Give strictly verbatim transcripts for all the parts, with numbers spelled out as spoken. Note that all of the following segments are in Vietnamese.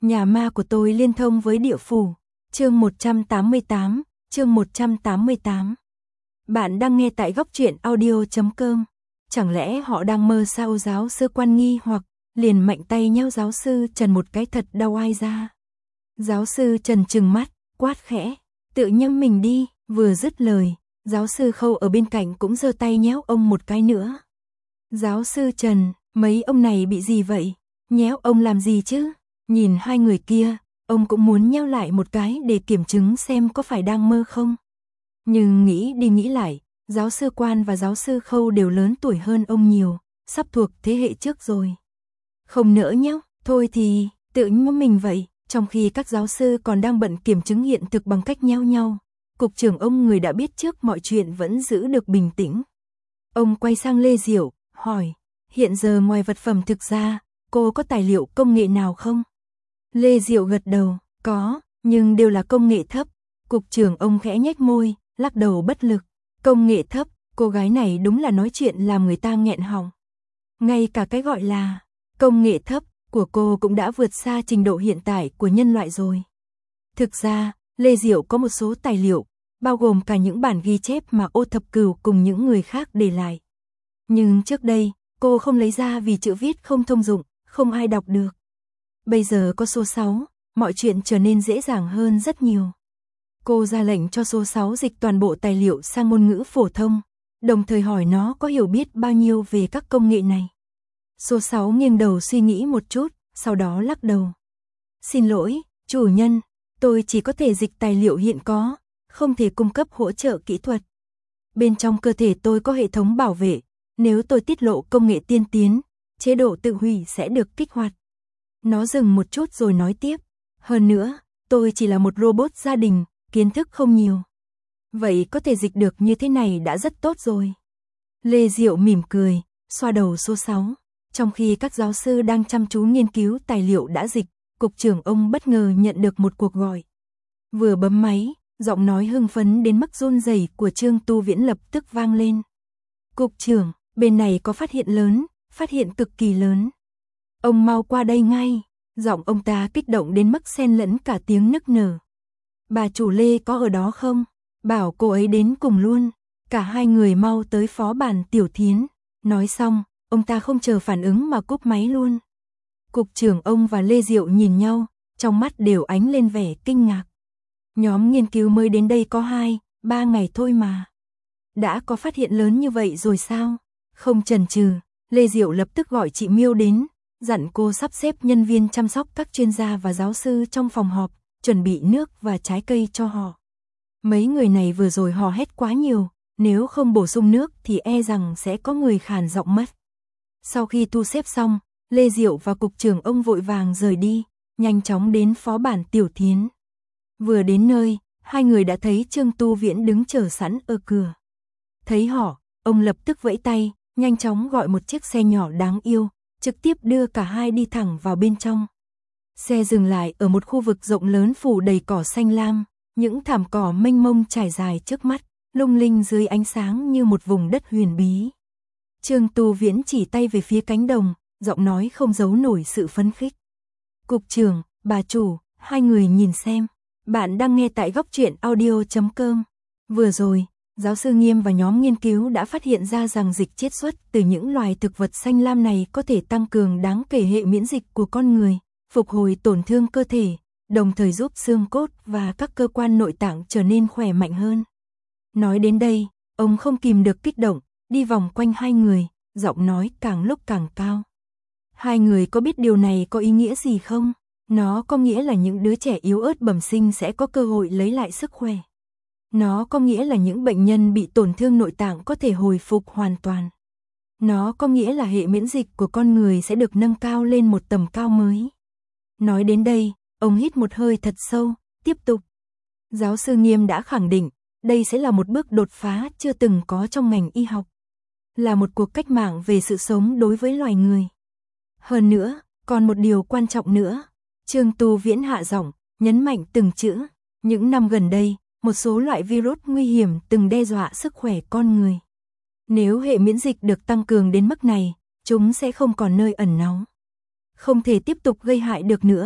Nhà ma của tôi liên thông với địa phủ. Chương một trăm tám mươi tám, chương một trăm tám mươi tám. Bạn đang nghe tại góc truyện audio chấm com. Chẳng lẽ họ đang mơ sao? Giáo sư Quan nghi hoặc liền mạnh tay nhéo giáo sư Trần một cái thật đau ai ra. Giáo sư Trần trừng mắt, quát khẽ, tự nhâm mình đi. Vừa dứt lời, giáo sư Khâu ở bên cạnh cũng giơ tay nhéo ông một cái nữa. Giáo sư Trần, mấy ông này bị gì vậy? Nhéo ông làm gì chứ? Nhìn hai người kia, ông cũng muốn nhéo lại một cái để kiểm chứng xem có phải đang mơ không. Nhưng nghĩ đi nghĩ lại, giáo sư Quan và giáo sư Khâu đều lớn tuổi hơn ông nhiều, sắp thuộc thế hệ trước rồi. Không nỡ nhéo, thôi thì tự nhâm mình vậy. Trong khi các giáo sư còn đang bận kiểm chứng hiện thực bằng cách nhéo nhau, cục trưởng ông người đã biết trước mọi chuyện vẫn giữ được bình tĩnh. Ông quay sang Lê Diệu, hỏi, hiện giờ ngoài vật phẩm thực ra, cô có tài liệu công nghệ nào không? Lê Diệu gật đầu, có, nhưng đều là công nghệ thấp. Cục trưởng ông khẽ nhếch môi, lắc đầu bất lực. Công nghệ thấp, cô gái này đúng là nói chuyện làm người ta nghẹn họng. Ngay cả cái gọi là công nghệ thấp của cô cũng đã vượt xa trình độ hiện tại của nhân loại rồi. Thực ra, Lê Diệu có một số tài liệu, bao gồm cả những bản ghi chép mà Ô Thập Cửu cùng những người khác để lại. Nhưng trước đây, cô không lấy ra vì chữ viết không thông dụng, không ai đọc được. Bây giờ có số sáu, mọi chuyện trở nên dễ dàng hơn rất nhiều. Cô ra lệnh cho số sáu dịch toàn bộ tài liệu sang ngôn ngữ phổ thông, đồng thời hỏi nó có hiểu biết bao nhiêu về các công nghệ này. Số sáu nghiêng đầu suy nghĩ một chút, sau đó lắc đầu. Xin lỗi, chủ nhân, tôi chỉ có thể dịch tài liệu hiện có, không thể cung cấp hỗ trợ kỹ thuật. Bên trong cơ thể tôi có hệ thống bảo vệ, nếu tôi tiết lộ công nghệ tiên tiến, chế độ tự hủy sẽ được kích hoạt. Nó dừng một chút rồi nói tiếp, hơn nữa, tôi chỉ là một robot gia đình, kiến thức không nhiều. Vậy có thể dịch được như thế này đã rất tốt rồi. Lê Diệu mỉm cười, xoa đầu số sáu. Trong khi các giáo sư đang chăm chú nghiên cứu tài liệu đã dịch, cục trưởng ông bất ngờ nhận được một cuộc gọi. Vừa bấm máy, giọng nói hưng phấn đến mức run rẩy của Trương Tu Viễn lập tức vang lên. Cục trưởng, bên này có phát hiện lớn, phát hiện cực kỳ lớn. Ông mau qua đây ngay. Giọng ông ta kích động đến mức xen lẫn cả tiếng nức nở. Bà chủ Lê có ở đó không? Bảo cô ấy đến cùng luôn. Cả hai người mau tới phó bản Tiểu Thiến. Nói xong, ông ta không chờ phản ứng mà cúp máy luôn. Cục trưởng ông và Lê Diệu nhìn nhau, trong mắt đều ánh lên vẻ kinh ngạc. Nhóm nghiên cứu mới đến đây có hai, ba ngày thôi mà. Đã có phát hiện lớn như vậy rồi sao? Không chần chừ, Lê Diệu lập tức gọi chị Miêu đến, dặn cô sắp xếp nhân viên chăm sóc các chuyên gia và giáo sư trong phòng họp, chuẩn bị nước và trái cây cho họ. Mấy người này vừa rồi hò hét quá nhiều, nếu không bổ sung nước thì e rằng sẽ có người khàn giọng mất. Sau khi thu xếp xong, Lê Diệu và cục trưởng ông vội vàng rời đi, nhanh chóng đến phó bản Tiểu Thiến. Vừa đến nơi, hai người đã thấy Trương Tu Viễn đứng chờ sẵn ở cửa. Thấy họ, ông lập tức vẫy tay, nhanh chóng gọi một chiếc xe nhỏ đáng yêu, trực tiếp đưa cả hai đi thẳng vào bên trong. Xe dừng lại ở một khu vực rộng lớn phủ đầy cỏ xanh lam, những thảm cỏ mênh mông trải dài trước mắt, lung linh dưới ánh sáng như một vùng đất huyền bí. Trương Tu Viễn chỉ tay về phía cánh đồng, giọng nói không giấu nổi sự phấn khích. Cục trưởng, bà chủ, hai người nhìn xem. Bạn đang nghe tại góc truyện audio chấm com. Vừa rồi, giáo sư Nghiêm và nhóm nghiên cứu đã phát hiện ra rằng dịch chiết xuất từ những loài thực vật xanh lam này có thể tăng cường đáng kể hệ miễn dịch của con người, phục hồi tổn thương cơ thể, đồng thời giúp xương cốt và các cơ quan nội tạng trở nên khỏe mạnh hơn. Nói đến đây, ông không kìm được kích động, đi vòng quanh hai người, giọng nói càng lúc càng cao. Hai người có biết điều này có ý nghĩa gì không? Nó có nghĩa là những đứa trẻ yếu ớt bẩm sinh sẽ có cơ hội lấy lại sức khỏe. Nó có nghĩa là những bệnh nhân bị tổn thương nội tạng có thể hồi phục hoàn toàn. Nó có nghĩa là hệ miễn dịch của con người sẽ được nâng cao lên một tầm cao mới. Nói đến đây, ông hít một hơi thật sâu, tiếp tục. Giáo sư Nghiêm đã khẳng định, đây sẽ là một bước đột phá chưa từng có trong ngành y học. Là một cuộc cách mạng về sự sống đối với loài người. Hơn nữa, còn một điều quan trọng nữa. Trương Tu Viễn hạ giọng, nhấn mạnh từng chữ. Những năm gần đây, một số loại virus nguy hiểm từng đe dọa sức khỏe con người. Nếu hệ miễn dịch được tăng cường đến mức này, chúng sẽ không còn nơi ẩn náu. Không thể tiếp tục gây hại được nữa.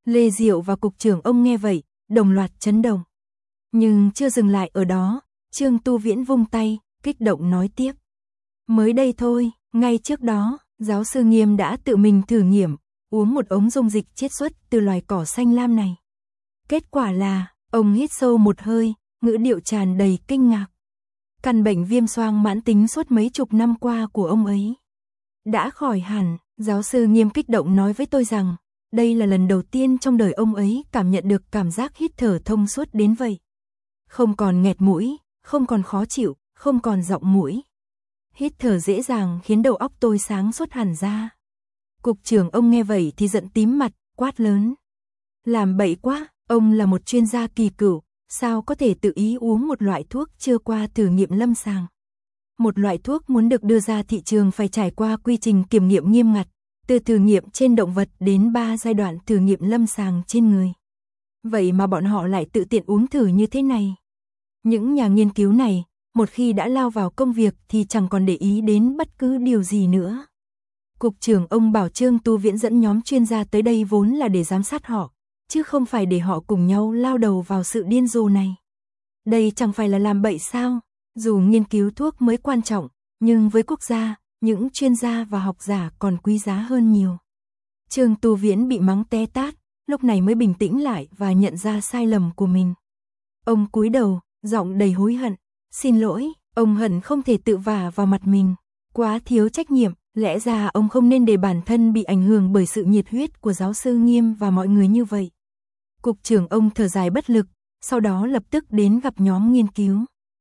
Lê Diệu và cục trưởng ông nghe vậy, đồng loạt chấn động. Nhưng chưa dừng lại ở đó, Trương Tu Viễn vung tay, kích động nói tiếp. Mới đây thôi, ngay trước đó, giáo sư Nghiêm đã tự mình thử nghiệm, uống một ống dung dịch chiết xuất từ loài cỏ xanh lam này. Kết quả là, ông hít sâu một hơi, ngữ điệu tràn đầy kinh ngạc. Căn bệnh viêm xoang mãn tính suốt mấy chục năm qua của ông ấy đã khỏi hẳn. Giáo sư Nghiêm kích động nói với tôi rằng, đây là lần đầu tiên trong đời ông ấy cảm nhận được cảm giác hít thở thông suốt đến vậy. Không còn nghẹt mũi, không còn khó chịu, không còn giọng mũi. Hít thở dễ dàng khiến đầu óc tôi sáng suốt hẳn ra. Cục trưởng ông nghe vậy thì giận tím mặt, quát lớn. Làm bậy quá, ông là một chuyên gia kỳ cựu, sao có thể tự ý uống một loại thuốc chưa qua thử nghiệm lâm sàng. Một loại thuốc muốn được đưa ra thị trường phải trải qua quy trình kiểm nghiệm nghiêm ngặt, từ thử nghiệm trên động vật đến ba giai đoạn thử nghiệm lâm sàng trên người. Vậy mà bọn họ lại tự tiện uống thử như thế này. Những nhà nghiên cứu này, một khi đã lao vào công việc thì chẳng còn để ý đến bất cứ điều gì nữa. Cục trưởng ông bảo Trương Tu Viễn dẫn nhóm chuyên gia tới đây vốn là để giám sát họ, chứ không phải để họ cùng nhau lao đầu vào sự điên rồ này. Đây chẳng phải là làm bậy sao? Dù nghiên cứu thuốc mới quan trọng, nhưng với quốc gia, những chuyên gia và học giả còn quý giá hơn nhiều. Trương Tu Viễn bị mắng té tát, lúc này mới bình tĩnh lại và nhận ra sai lầm của mình. Ông cúi đầu, giọng đầy hối hận. Xin lỗi, ông hận không thể tự vả vào mặt mình. Quá thiếu trách nhiệm, lẽ ra ông không nên để bản thân bị ảnh hưởng bởi sự nhiệt huyết của giáo sư Nghiêm và mọi người như vậy. Cục trưởng ông thở dài bất lực, sau đó lập tức đến gặp nhóm nghiên cứu.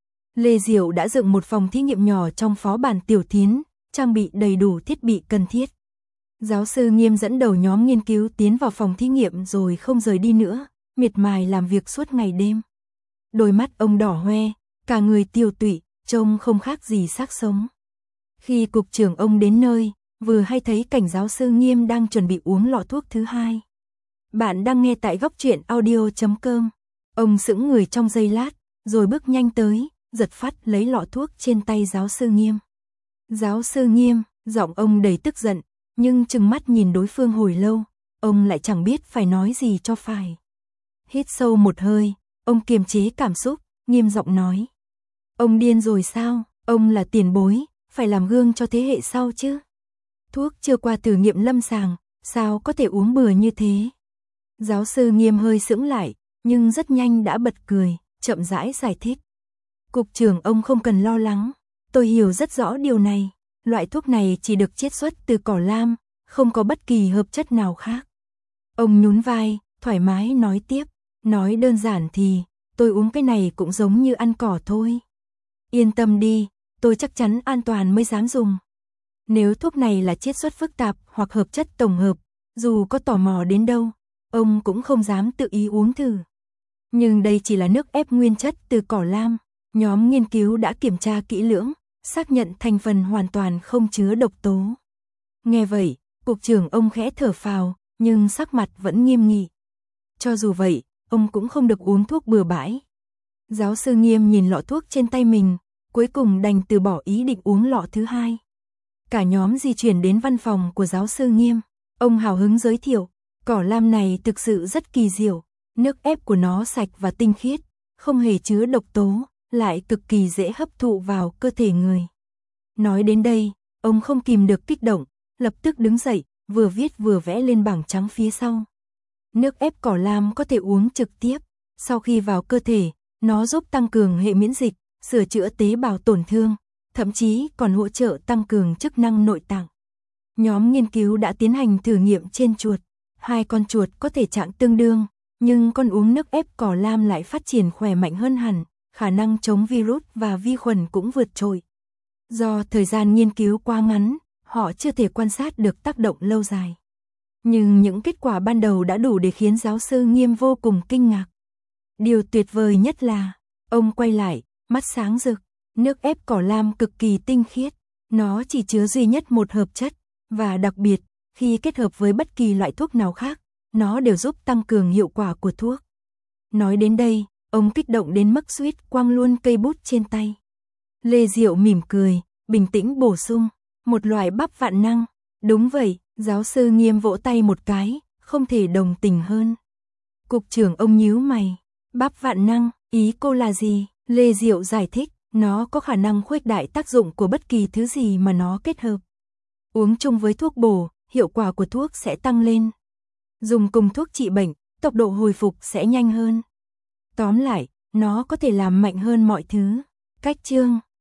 Lê Diệu đã dựng một phòng thí nghiệm nhỏ trong phó bản Tiểu Thiến, trang bị đầy đủ thiết bị cần thiết. Giáo sư Nghiêm dẫn đầu nhóm nghiên cứu tiến vào phòng thí nghiệm rồi không rời đi nữa, miệt mài làm việc suốt ngày đêm. Đôi mắt ông đỏ hoe, cả người tiêu tụy, trông không khác gì xác sống. Khi cục trưởng ông đến nơi, vừa hay thấy cảnh giáo sư Nghiêm đang chuẩn bị uống lọ thuốc thứ hai. Bạn đang nghe tại góc truyện audio chấm com. Ông sững người trong giây lát, rồi bước nhanh tới, giật phắt lấy lọ thuốc trên tay giáo sư Nghiêm. Giáo sư Nghiêm, giọng ông đầy tức giận, nhưng trừng mắt nhìn đối phương hồi lâu, ông lại chẳng biết phải nói gì cho phải. Hít sâu một hơi, ông kiềm chế cảm xúc, nghiêm giọng nói. Ông điên rồi sao? Ông là tiền bối, phải làm gương cho thế hệ sau chứ. Thuốc chưa qua thử nghiệm lâm sàng, sao có thể uống bừa như thế? Giáo sư Nghiêm hơi sững lại, nhưng rất nhanh đã bật cười, chậm rãi giải thích. Cục trưởng ông không cần lo lắng, tôi hiểu rất rõ điều này. Loại thuốc này chỉ được chiết xuất từ cỏ lam, không có bất kỳ hợp chất nào khác. Ông nhún vai, thoải mái nói tiếp. Nói đơn giản thì, tôi uống cái này cũng giống như ăn cỏ thôi. Yên tâm đi, tôi chắc chắn an toàn mới dám dùng. Nếu thuốc này là chiết xuất phức tạp hoặc hợp chất tổng hợp, dù có tò mò đến đâu, ông cũng không dám tự ý uống thử. Nhưng đây chỉ là nước ép nguyên chất từ cỏ lam, nhóm nghiên cứu đã kiểm tra kỹ lưỡng, xác nhận thành phần hoàn toàn không chứa độc tố. Nghe vậy, cục trưởng ông khẽ thở phào, nhưng sắc mặt vẫn nghiêm nghị. Cho dù vậy, ông cũng không được uống thuốc bừa bãi. Giáo sư Nghiêm nhìn lọ thuốc trên tay mình, cuối cùng đành từ bỏ ý định uống lọ thứ hai. Cả nhóm di chuyển đến văn phòng của giáo sư Nghiêm. Ông hào hứng giới thiệu, cỏ lam này thực sự rất kỳ diệu, nước ép của nó sạch và tinh khiết, không hề chứa độc tố, lại cực kỳ dễ hấp thụ vào cơ thể người. Nói đến đây, ông không kìm được kích động, lập tức đứng dậy, vừa viết vừa vẽ lên bảng trắng phía sau. Nước ép cỏ lam có thể uống trực tiếp, sau khi vào cơ thể, nó giúp tăng cường hệ miễn dịch, sửa chữa tế bào tổn thương, thậm chí còn hỗ trợ tăng cường chức năng nội tạng. Nhóm nghiên cứu đã tiến hành thử nghiệm trên chuột, hai con chuột có thể trạng tương đương, nhưng con uống nước ép cỏ lam lại phát triển khỏe mạnh hơn hẳn, khả năng chống virus và vi khuẩn cũng vượt trội. Do thời gian nghiên cứu quá ngắn, họ chưa thể quan sát được tác động lâu dài. Nhưng những kết quả ban đầu đã đủ để khiến giáo sư Nghiêm vô cùng kinh ngạc. Điều tuyệt vời nhất là, ông quay lại, mắt sáng rực, nước ép cỏ lam cực kỳ tinh khiết, nó chỉ chứa duy nhất một hợp chất, và đặc biệt, khi kết hợp với bất kỳ loại thuốc nào khác, nó đều giúp tăng cường hiệu quả của thuốc. Nói đến đây, ông kích động đến mức suýt quăng luôn cây bút trên tay. Lê Diệu mỉm cười, bình tĩnh bổ sung, một loại bắp vạn năng. Đúng vậy, giáo sư Nghiêm vỗ tay một cái, không thể đồng tình hơn. Cục trưởng ông nhíu mày. Bắp vạn năng, ý cô là gì? Lê Diệu giải thích, nó có khả năng khuếch đại tác dụng của bất kỳ thứ gì mà nó kết hợp. Uống chung với thuốc bổ, hiệu quả của thuốc sẽ tăng lên. Dùng cùng thuốc trị bệnh, tốc độ hồi phục sẽ nhanh hơn. Tóm lại, nó có thể làm mạnh hơn mọi thứ. Cách chương